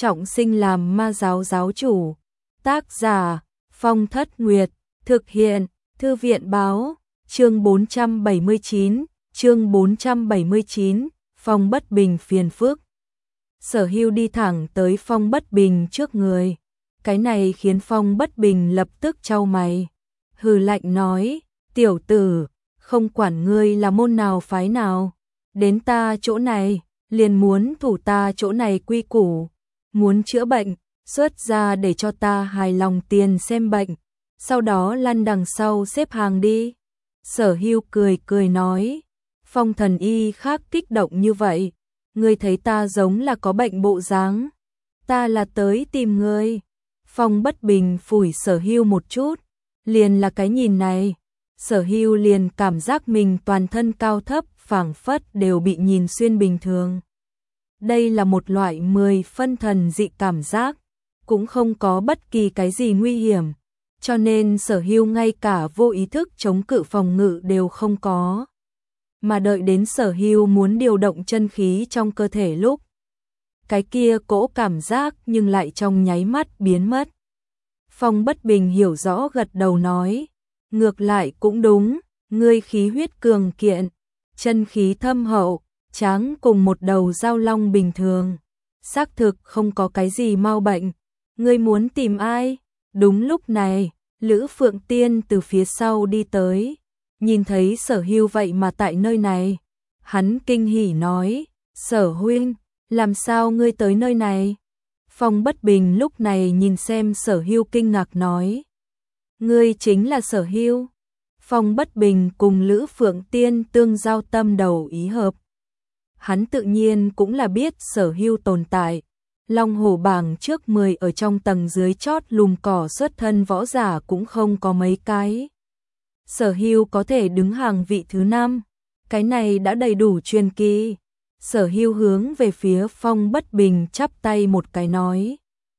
trọng sinh làm ma giáo giáo chủ. Tác giả Phong Thất Nguyệt. Thực hiện Thư viện báo. Chương 479. Phong Bất Bình phiền phức. Sở Hưu đi thẳng tới Phong Bất Bình trước người. Cái này khiến Phong Bất Bình lập tức chau mày. Hừ lạnh nói, tiểu tử, không quản ngươi là môn nào phái nào, đến ta chỗ này, liền muốn thủ ta chỗ này quy củ, muốn chữa bệnh, xuất ra để cho ta hài lòng tiền xem bệnh, sau đó lăn đằng sau xếp hàng đi. Sở Hưu cười cười nói, Phong thần y khác kích động như vậy, ngươi thấy ta giống là có bệnh bộ dáng, ta là tới tìm ngươi. Phong Bất Bình phủi Sở Hưu một chút, liền là cái nhìn này. Sở Hưu liền cảm giác mình toàn thân cao thấp phảng phất đều bị nhìn xuyên bình thường. Đây là một loại 10 phân thần dị cảm giác, cũng không có bất kỳ cái gì nguy hiểm, cho nên Sở Hưu ngay cả vô ý thức chống cự phòng ngự đều không có. Mà đợi đến Sở Hưu muốn điều động chân khí trong cơ thể lúc, cái kia cỗ cảm giác nhưng lại trong nháy mắt biến mất. Phong Bất Bình hiểu rõ gật đầu nói, ngược lại cũng đúng, ngươi khí huyết cường kiện, chân khí thâm hậu, tráng cùng một đầu dao long bình thường, xác thực không có cái gì mau bệnh. Ngươi muốn tìm ai? Đúng lúc này, Lữ Phượng Tiên từ phía sau đi tới, nhìn thấy Sở Hưu vậy mà tại nơi này, hắn kinh hỉ nói, Sở huynh, làm sao ngươi tới nơi này? Phong Bất Bình lúc này nhìn xem Sở Hưu kinh ngạc nói, ngươi chính là Sở Hưu. Phong Bất Bình cùng Lữ Phượng Tiên tương giao tâm đầu ý hợp. Hắn tự nhiên cũng là biết Sở Hưu tồn tại. Long Hổ bảng trước 10 ở trong tầng dưới chót lùm cỏ xuất thân võ giả cũng không có mấy cái. Sở Hưu có thể đứng hàng vị thứ 5, cái này đã đầy đủ truyền kỳ. Sở Hưu hướng về phía Phong Bất Bình chắp tay một cái nói,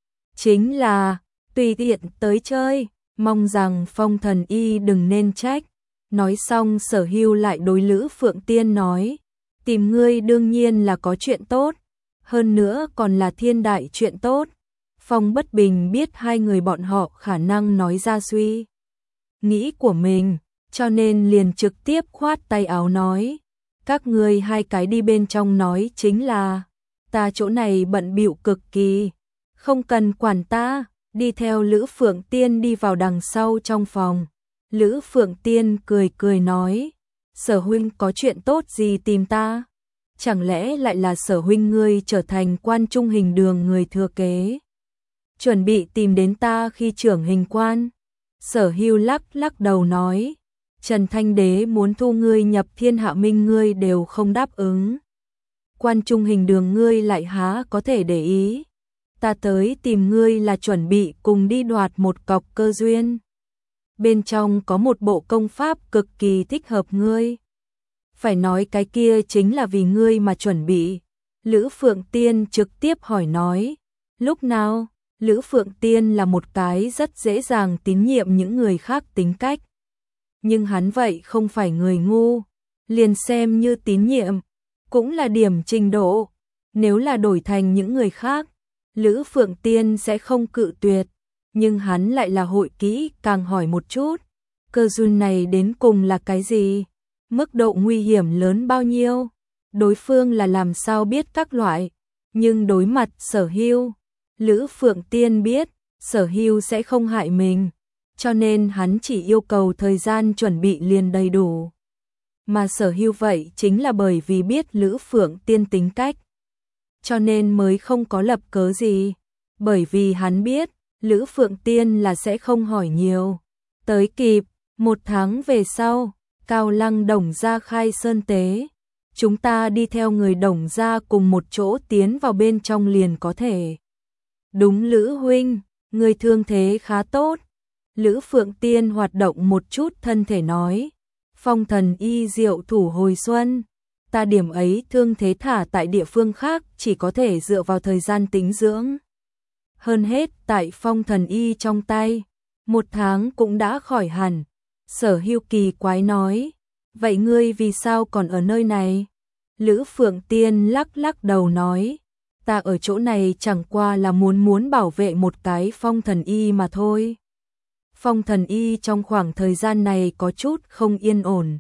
chính là tùy tiện tới chơi, mong rằng Phong thần y đừng nên trách. Nói xong Sở Hưu lại đối Lữ Phượng Tiên nói, tìm ngươi đương nhiên là có chuyện tốt, hơn nữa còn là thiên đại chuyện tốt. Phong Bất Bình biết hai người bọn họ khả năng nói ra suy nghĩ của mình, cho nên liền trực tiếp khoát tay áo nói, các ngươi hai cái đi bên trong nói chính là, ta chỗ này bận bịu cực kỳ, không cần quản ta. Đi theo Lữ Phượng Tiên đi vào đằng sau trong phòng. Lữ Phượng Tiên cười cười nói, Sở huynh có chuyện tốt gì tìm ta? Chẳng lẽ lại là Sở huynh ngươi trở thành Quan Trung Hình Đường người thừa kế, chuẩn bị tìm đến ta khi trưởng hình quan? Sở Hưu lắc đầu nói, Trần Thanh Đế muốn thu ngươi nhập Thiên Hạ Minh ngươi đều không đáp ứng, Quan Trung Hình Đường ngươi lại há có thể để ý. Ta tới tìm ngươi là chuẩn bị cùng đi đoạt một cọc cơ duyên. Bên trong có một bộ công pháp cực kỳ thích hợp ngươi. Phải nói cái kia chính là vì ngươi mà chuẩn bị. Lữ Phượng Tiên trực tiếp hỏi nói, lúc nào? Lữ Phượng Tiên là một cái rất dễ dàng tín nhiệm những người khác tính cách. Nhưng hắn vậy không phải người ngu, liền xem như tín nhiệm, cũng là điểm trình độ. Nếu là đổi thành những người khác, Lữ Phượng Tiên sẽ không cự tuyệt, nhưng hắn lại là hội kỹ càng hỏi một chút, cơ duyên này đến cùng là cái gì? Mức độ nguy hiểm lớn bao nhiêu? Đối phương là làm sao biết các loại, nhưng đối mặt Sở Hưu, Lữ Phượng Tiên biết, Sở Hưu sẽ không hại mình, cho nên hắn chỉ yêu cầu thời gian chuẩn bị liền đầy đủ. Mà Sở Hưu vậy chính là bởi vì biết Lữ Phượng Tiên tính cách, cho nên mới không có lập cớ gì, bởi vì hắn biết, Lữ Phượng Tiên là sẽ không hỏi nhiều. Tới kịp, 1 tháng về sau, Cao Lăng Đồng gia khai sơn tế, chúng ta đi theo người Đồng gia cùng một chỗ tiến vào bên trong liền có thể. Đúng Lữ huynh, người thương thế khá tốt. Lữ Phượng Tiên hoạt động một chút thân thể nói, Phong thần y diệu thủ hồi xuân. Ta điểm ấy thương thế thả tại địa phương khác chỉ có thể dựa vào thời gian tĩnh dưỡng. Hơn hết tại Phong thần y trong tay, 1 tháng cũng đã khỏi hẳn. Sở Hưu kỳ quái nói, vậy ngươi vì sao còn ở nơi này? Lữ Phượng Tiên lắc đầu nói, ta ở chỗ này chẳng qua là muốn bảo vệ một cái Phong Thần Y mà thôi. Phong Thần Y trong khoảng thời gian này có chút không yên ổn.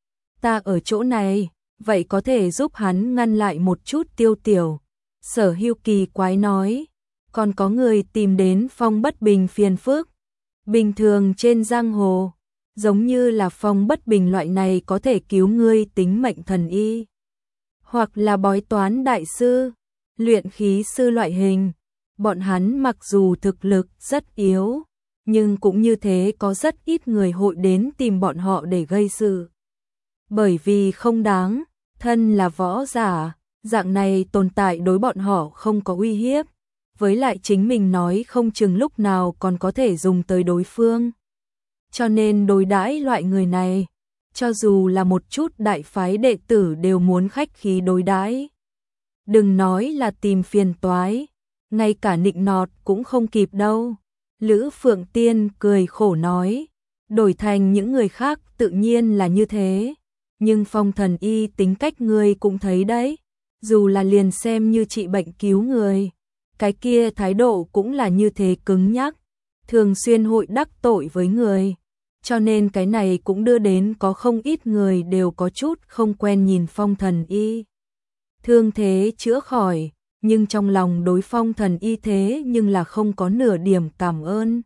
Ta ở chỗ này, vậy có thể giúp hắn ngăn lại một chút Tiêu Tiểu. Sở Hưu kỳ quái nói, còn có người tìm đến Phong Bất Bình phiền phức. Bình thường trên giang hồ, giống như là Phong Bất Bình loại này có thể cứu ngươi tính mệnh thần y. Hoặc là bói toán đại sư, luyện khí sư loại hình. Bọn hắn mặc dù thực lực rất yếu, nhưng cũng như thế có rất ít người hội đến tìm bọn họ để gây sự. Bởi vì không đáng, thân là võ giả, dạng này tồn tại đối bọn họ không có uy hiếp. Với lại chính mình nói không chừng lúc nào còn có thể dùng tới đối phương. Cho nên đối đãi loại người này, cho dù là một chút đại phái đệ tử đều muốn khách khí đối đãi. Đừng nói là tìm phiền toái, ngay cả nịnh nọt cũng không kịp đâu. Lữ Phượng Tiên cười khổ nói, đổi thành những người khác tự nhiên là như thế, nhưng Phong Thần Y tính cách ngươi cũng thấy đấy, dù là liền xem như trị bệnh cứu người, cái kia thái độ cũng là như thế cứng nhắc, thường xuyên hội đắc tội với người, cho nên cái này cũng đưa đến có không ít người đều có chút không quen nhìn Phong Thần Y. Thương thế chữa khỏi, nhưng trong lòng đối Phong Thần Y thế nhưng là không có nửa điểm cảm ơn.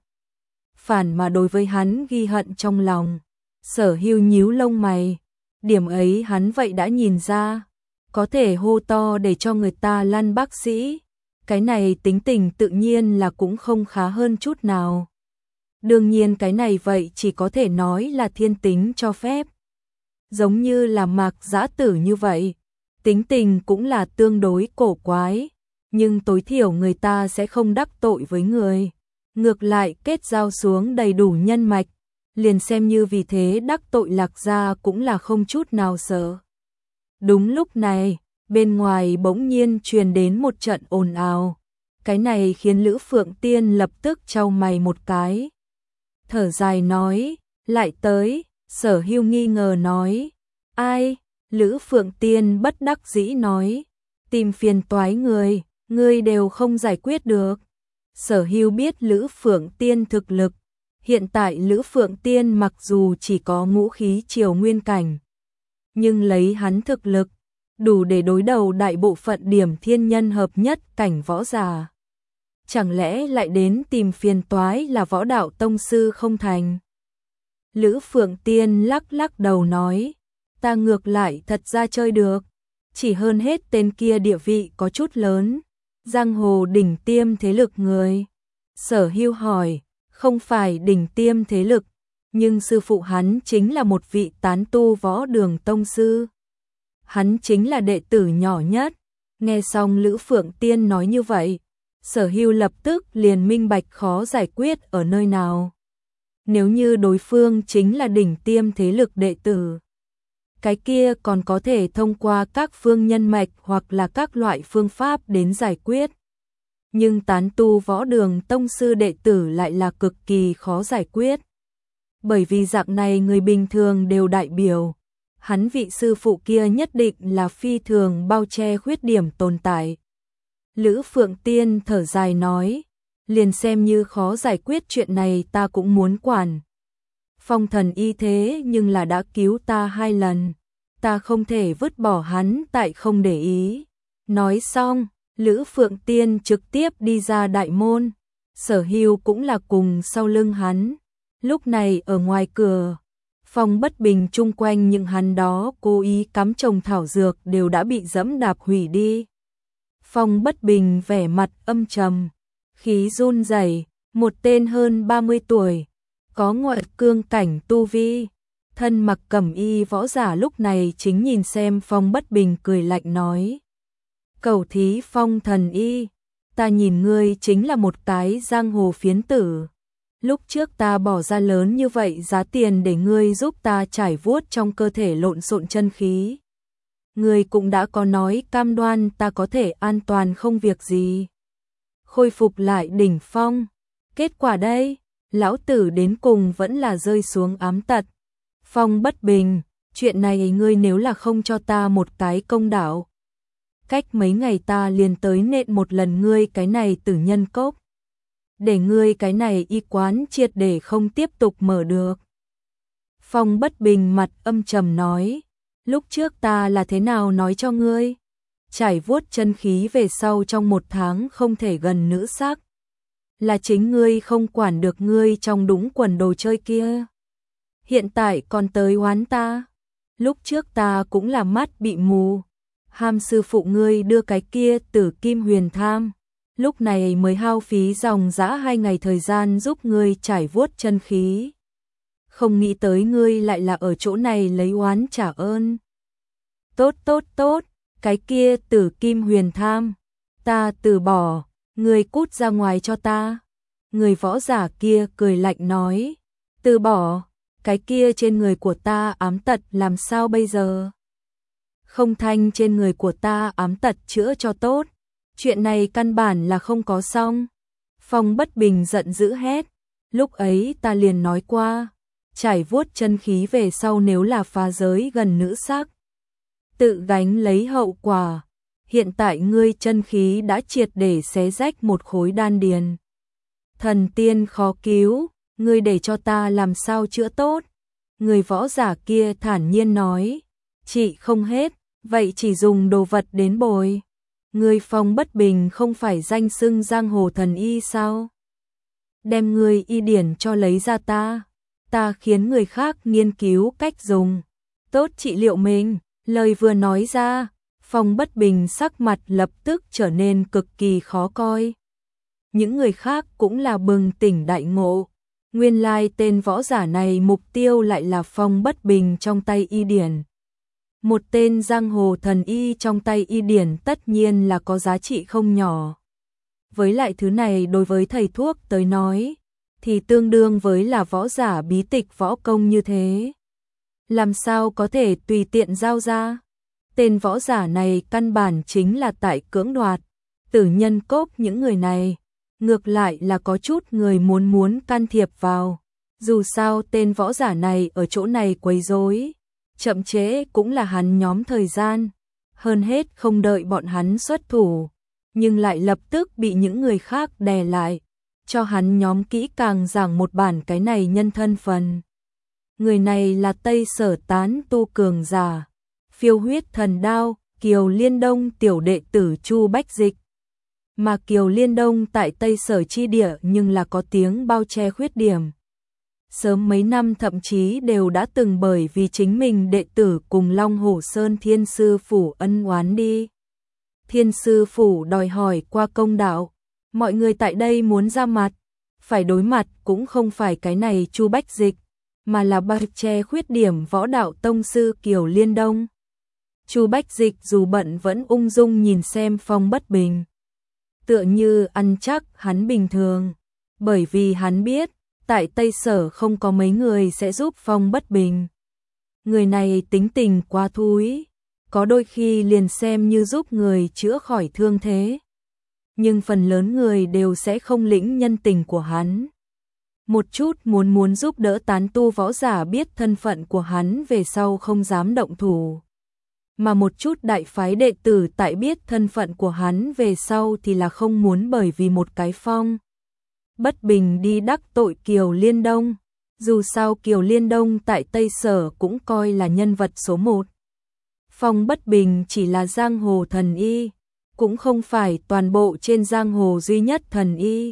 Phản mà đối với hắn ghi hận trong lòng. Sở Hưu nhíu lông mày, điểm ấy hắn vậy đã nhìn ra, có thể hô to để cho người ta lăn bác sĩ, cái này tính tình tự nhiên là cũng không khá hơn chút nào. Đương nhiên cái này vậy chỉ có thể nói là thiên tính cho phép. Giống như là Mạc Dã Tử như vậy, tính tình cũng là tương đối cổ quái, nhưng tối thiểu người ta sẽ không đắc tội với người. Ngược lại kết giao xuống đầy đủ nhân mạch, liền xem như vì thế đắc tội Lạc Gia cũng là không chút nào sợ. Đúng lúc này, bên ngoài bỗng nhiên truyền đến một trận ồn ào. Cái này khiến Lữ Phượng Tiên lập tức chau mày một cái. Thở dài nói, lại tới. Sở Hưu nghi ngờ nói, ai? Lữ Phượng Tiên bất đắc dĩ nói, tìm phiền toái người đều không giải quyết được. Sở Hưu biết Lữ Phượng Tiên thực lực, hiện tại Lữ Phượng Tiên mặc dù chỉ có ngũ khí triều nguyên cảnh, nhưng lấy hắn thực lực, đủ để đối đầu đại bộ phận điểm thiên nhân hợp nhất cảnh võ giả. Chẳng lẽ lại đến tìm phiền toái là võ đạo tông sư không thành? Lữ Phượng Tiên lắc lắc đầu nói, ta ngược lại thật ra chơi được, chỉ hơn hết tên kia địa vị có chút lớn, giang hồ đỉnh tiêm thế lực người. Sở Hưu hỏi, không phải đỉnh tiêm thế lực, nhưng sư phụ hắn chính là một vị tán tu võ đường tông sư. Hắn chính là đệ tử nhỏ nhất. Nghe xong Lữ Phượng Tiên nói như vậy, Sở Hưu lập tức liền minh bạch khó giải quyết ở nơi nào. Nếu như đối phương chính là đỉnh tiêm thế lực đệ tử, cái kia còn có thể thông qua các phương nhân mạch hoặc là các loại phương pháp đến giải quyết. Nhưng tán tu võ đường tông sư đệ tử lại là cực kỳ khó giải quyết. Bởi vì dạng này người bình thường đều đại biểu, hắn vị sư phụ kia nhất định là phi thường bao che khuyết điểm tồn tại. Lữ Phượng Tiên thở dài nói, liền xem như khó giải quyết chuyện này ta cũng muốn quản. Phong Thần Y thế nhưng là đã cứu ta 2 lần, ta không thể vứt bỏ hắn tại không để ý. Nói xong, Lữ Phượng Tiên trực tiếp đi ra đại môn, Sở Hưu cũng là cùng sau lưng hắn. Lúc này ở ngoài cửa, Phong Bất Bình chung quanh những hắn đó cố ý cắm trồng thảo dược đều đã bị dẫm đạp hủy đi. Phong Bất Bình vẻ mặt âm trầm, khí run rẩy, một tên hơn 30 tuổi, có ngoại cương cảnh tu vi, thân mặc cẩm y võ giả lúc này chính nhìn xem Phong Bất Bình cười lạnh nói, cầu thí Phong Thần Y, ta nhìn ngươi chính là một cái giang hồ phiến tử. Lúc trước ta bỏ ra lớn như vậy giá tiền để ngươi giúp ta trải vuốt trong cơ thể lộn xộn chân khí. Ngươi cũng đã có nói cam đoan ta có thể an toàn không việc gì, khôi phục lại đỉnh phong. Kết quả đây, lão tử đến cùng vẫn là rơi xuống ám tật. Phong Bất Bình, chuyện này ngươi nếu là không cho ta một cái công đạo, cách mấy ngày ta liền tới nện một lần ngươi cái này tử nhân cốc. Để ngươi cái này y quán triệt để không tiếp tục mở được. Phong Bất Bình mặt âm trầm nói, lúc trước ta là thế nào nói cho ngươi? Trải vuốt chân khí về sau trong 1 tháng không thể gần nữ sắc. Là chính ngươi không quản được ngươi trong đúng quần đồ chơi kia. Hiện tại còn tới oán ta. Lúc trước ta cũng là mắt bị mù. Ham sư phụ ngươi đưa cái kia Tử Kim Huyền Tham. Lúc này mới hao phí dòng dã 2 ngày thời gian giúp ngươi trải vuốt chân khí. Không nghĩ tới ngươi lại là ở chỗ này lấy oán trả ơn. Tốt tốt tốt, cái kia Tử Kim Huyền Tham. Ta từ bỏ, ngươi cút ra ngoài cho ta. Người võ giả kia cười lạnh nói. Từ bỏ, cái kia trên người của ta ám tật làm sao bây giờ? Không thanh trên người của ta ám tật chữa cho tốt. Chuyện này căn bản là không có xong. Phong Bất Bình giận dữ hét. Lúc ấy ta liền nói qua. Trải vuốt chân khí về sau nếu là phá giới gần nữ sắc. Tự gánh lấy hậu quả. Hiện tại ngươi chân khí đã triệt để xé rách một khối đan điền. Thần tiên khó cứu. Ngươi để cho ta làm sao chữa tốt. Người võ giả kia thản nhiên nói. Chị không hết. Vậy chỉ dùng đồ vật đến bồi. Ngươi Phong Bất Bình không phải danh xưng giang hồ thần y sao? Đem ngươi y điển cho lấy ra ta. Ta khiến người khác nghiên cứu cách dùng. Tốt trị liệu mình. Lời vừa nói ra, Phong Bất Bình sắc mặt lập tức trở nên cực kỳ khó coi. Những người khác cũng là bừng tỉnh đại ngộ. Nguyên lai tên võ giả này mục tiêu lại là Phong Bất Bình trong tay y điển. Một tên giang hồ thần y trong tay y điển tất nhiên là có giá trị không nhỏ. Với lại thứ này đối với thầy thuốc tới nói, thì tương đương với là võ giả bí tịch võ công như thế. Làm sao có thể tùy tiện giao ra? Tên võ giả này căn bản chính là tại cưỡng đoạt. Tử nhân cốc những người này, ngược lại là có chút người muốn can thiệp vào. Dù sao tên võ giả này ở chỗ này quấy rối, chậm trễ cũng là hắn nhóm thời gian. Hơn hết không đợi bọn hắn xuất thủ, nhưng lại lập tức bị những người khác đè lại, cho hắn nhóm kỹ càng giảng một bản cái này nhân thân phần. Người này là Tây Sở tán tu cường giả, Phiêu Huyết Thần Đao, Kiều Liên Đông tiểu đệ tử Chu Bách Dịch. Mà Kiều Liên Đông tại Tây Sở chi địa nhưng là có tiếng bao che khuyết điểm. Sớm mấy năm thậm chí đều đã từng bởi vì chính mình đệ tử cùng Long Hổ Sơn Thiên Sư Phủ ân oán đi. Thiên Sư Phủ đòi hỏi qua công đạo, mọi người tại đây muốn ra mặt, phải đối mặt cũng không phải cái này Chu Bách Dịch, mà là bao che khuyết điểm võ đạo tông sư Kiều Liên Đông. Chu Bách Dịch dù bận vẫn ung dung nhìn xem Phong Bất Bình. Tựa như ăn chắc hắn bình thường, bởi vì hắn biết, tại Tây Sở không có mấy người sẽ giúp Phong Bất Bình. Người này tính tình quá thúi, có đôi khi liền xem như giúp người chữa khỏi thương thế. Nhưng phần lớn người đều sẽ không lĩnh nhân tình của hắn. Một chút muốn giúp đỡ tán tu võ giả biết thân phận của hắn về sau không dám động thủ. Mà một chút đại phái đệ tử tại biết thân phận của hắn về sau thì là không muốn bởi vì một cái Phong Bất Bình đi đắc tội Kiều Liên Đông. Dù sao Kiều Liên Đông tại Tây Sở cũng coi là nhân vật số 1. Phong Bất Bình chỉ là giang hồ thần y, cũng không phải toàn bộ trên giang hồ duy nhất thần y.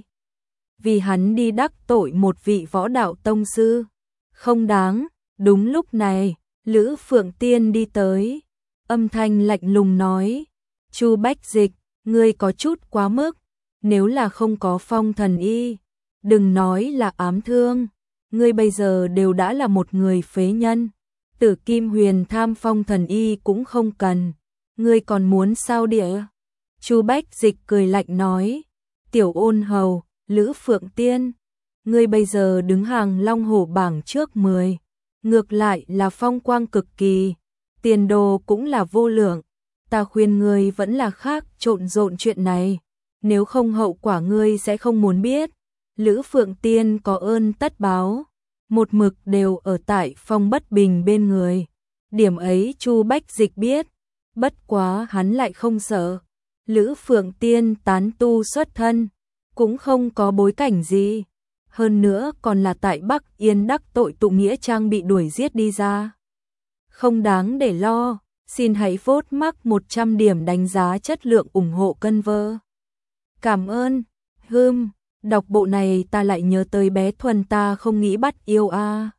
Vì hắn đi đắc tội một vị võ đạo tông sư, không đáng. Đúng lúc này, Lữ Phượng Tiên đi tới, âm thanh lạnh lùng nói, Chu Bách Dịch, ngươi có chút quá mức, nếu là không có Phong thần y, đừng nói là ám thương, ngươi bây giờ đều đã là một người phế nhân. Tử Kim Huyền Tham Phong thần y cũng không cần, ngươi còn muốn sao địa? Chu Bách Dịch cười lạnh nói, tiểu ôn hầu, Lữ Phượng Tiên, ngươi bây giờ đứng hàng Long Hổ bảng trước 10, ngược lại là phong quang cực kỳ, tiền đồ cũng là vô lượng. Ta khuyên ngươi vẫn là khác trộn rộn chuyện này, nếu không hậu quả ngươi sẽ không muốn biết. Lữ Phượng Tiên có ơn tất báo, một mực đều ở tại Phong Bất Bình bên người. Điểm ấy Chu Bách Dịch biết, Bất quá hắn lại không sợ. Lữ Phượng Tiên tán tu xuất thân, cũng không có bối cảnh gì. Hơn nữa còn là tại Bắc Yên đắc tội tụ nghĩa trang bị đuổi giết đi ra. Không đáng để lo, xin hãy vote mắc 100 điểm đánh giá chất lượng ủng hộ cân vơ. Cảm ơn, đọc bộ này ta lại nhớ tới bé Thuần ta không nghĩ bắt yêu a.